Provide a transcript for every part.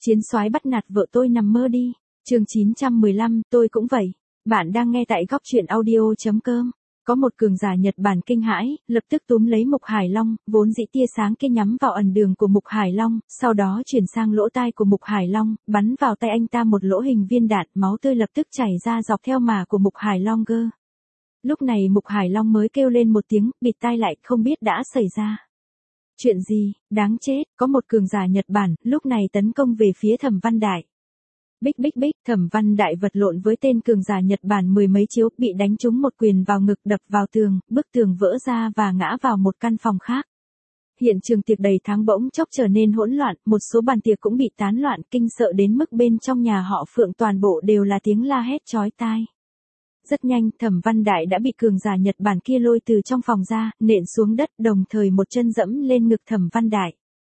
Chiến soái bắt nạt vợ tôi nằm mơ đi. Chương 915, tôi cũng vậy. Bạn đang nghe tại góc truyện audio.com. Có một cường giả Nhật Bản kinh hãi, lập tức túm lấy Mục Hải Long, vốn dĩ tia sáng kia nhắm vào ẩn đường của Mục Hải Long, sau đó chuyển sang lỗ tai của Mục Hải Long, bắn vào tay anh ta một lỗ hình viên đạn, máu tươi lập tức chảy ra dọc theo mả của Mục Hải Long cơ. Lúc này Mục Hải Long mới kêu lên một tiếng, bịt tai lại, không biết đã xảy ra chuyện gì. Đáng chết, có một cường giả Nhật Bản, lúc này tấn công về phía Thẩm Văn Đại. Bích, Thẩm Văn Đại vật lộn với tên cường giả Nhật Bản mười mấy chiếu, bị đánh trúng một quyền vào ngực, đập vào tường, bức tường vỡ ra và ngã vào một căn phòng khác. Hiện trường tiệc đầy tháng bỗng chốc trở nên hỗn loạn, một số bàn tiệc cũng bị tán loạn, kinh sợ đến mức bên trong nhà họ Phượng toàn bộ đều là tiếng la hét chói tai. Rất nhanh, Thẩm Văn Đại đã bị cường giả Nhật Bản kia lôi từ trong phòng ra, nện xuống đất, đồng thời một chân dẫm lên ngực Thẩm Văn Đại.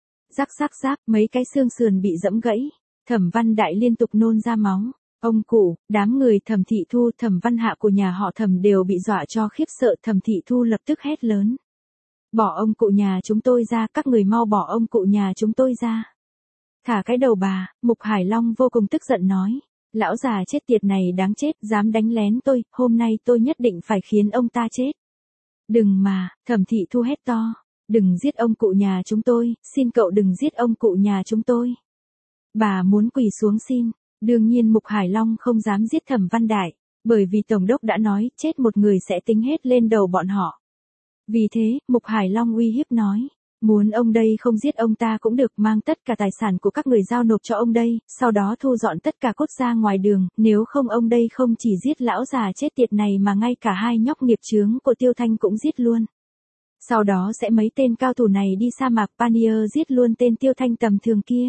Rắc, mấy cái xương sườn bị dẫm gãy. Thẩm Văn Đại liên tục nôn ra máu. Ông cụ, đám người Thẩm Thị Thu, Thẩm Văn Hạ của nhà họ Thẩm đều bị dọa cho khiếp sợ. Thẩm Thị Thu lập tức hét lớn: bỏ ông cụ nhà chúng tôi ra, các người mau bỏ ông cụ nhà chúng tôi ra. Thả cái đầu bà. Mục Hải Long vô cùng tức giận nói: lão già chết tiệt này đáng chết, dám đánh lén tôi, hôm nay tôi nhất định phải khiến ông ta chết. Đừng mà. Thẩm Thị Thu hét to: đừng giết ông cụ nhà chúng tôi, xin cậu đừng giết ông cụ nhà chúng tôi. Bà muốn quỳ xuống xin. Đương nhiên Mục Hải Long không dám giết Thẩm Văn Đại, bởi vì Tổng đốc đã nói, chết một người sẽ tính hết lên đầu bọn họ. Vì thế, Mục Hải Long uy hiếp nói: muốn ông đây không giết ông ta cũng được, mang tất cả tài sản của các người giao nộp cho ông đây, sau đó thu dọn tất cả cốt ra ngoài đường, nếu không ông đây không chỉ giết lão già chết tiệt này mà ngay cả hai nhóc nghiệp chướng của Tiêu Thanh cũng giết luôn. Sau đó sẽ mấy tên cao thủ này đi sa mạc Panier giết luôn tên Tiêu Thanh tầm thường kia.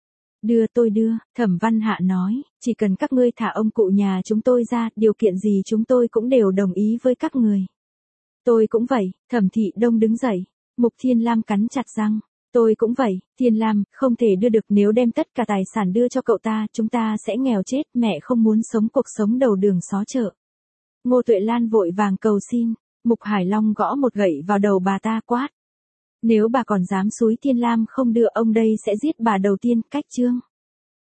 Tôi đưa, Thẩm Văn Hạ nói, chỉ cần các ngươi thả ông cụ nhà chúng tôi ra, điều kiện gì chúng tôi cũng đều đồng ý với các người. Tôi cũng vậy. Thẩm Thị Đông đứng dậy. Mục Thiên Lam cắn chặt răng. Tôi cũng vậy. Thiên Lam, không thể đưa được, nếu đem tất cả tài sản đưa cho cậu ta, chúng ta sẽ nghèo chết, mẹ không muốn sống cuộc sống đầu đường xó chợ. Ngô Tuệ Lan vội vàng cầu xin. Mục Hải Long gõ một gậy vào đầu bà ta, quát: nếu bà còn dám xúi Thiên Lam không đưa, ông đây sẽ giết bà đầu tiên. Cách chương